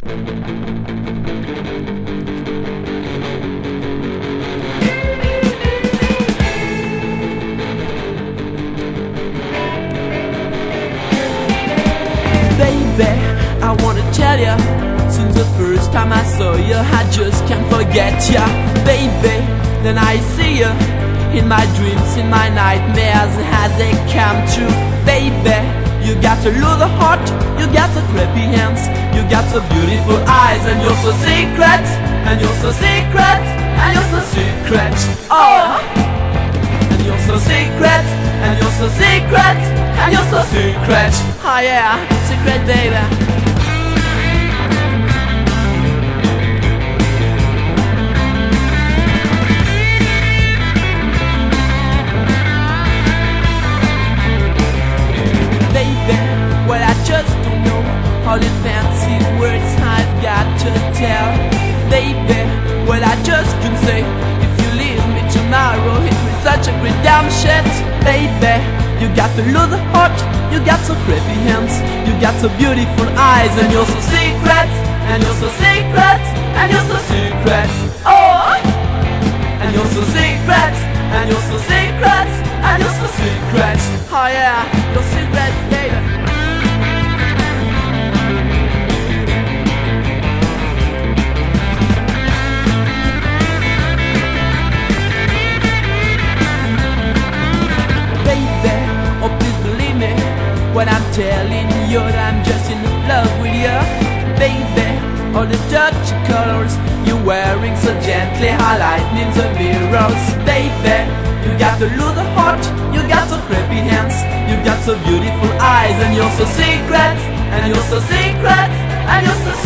Baby, I wanna tell ya, since the first time I saw you, I just can't forget ya. Baby, then I see you in my dreams, in my nightmares, as they come true. Baby, you got a little heart, you got the creepy hands, you got the beautiful eyes, and you're so secret, and you're so secret, and you're so secret. Oh, and you're so secret, and you're so secret, and you're so secret. Oh yeah, secret baby. Baby, well I just don't know all the fancy words I've got to tell. Baby, well I just can say, if you leave me tomorrow, it will such a great damn shit. Baby, you got the little heart, you got so creepy hands, you got so beautiful eyes, and you're so secret, and you're so secret, and you're so secret. Oh, and you're so secret, and you're so secret, and you're so secret. Oh yeah, you're secret, baby. Baby, oh please believe me when I'm telling you that I'm just in love with you. Baby, all the touchy colors you're wearing so gently highlighting the mirrors. Baby, you got the little heart, you got so creepy hands, you got so beautiful eyes, and you're so secret, and you're so secret, and you're so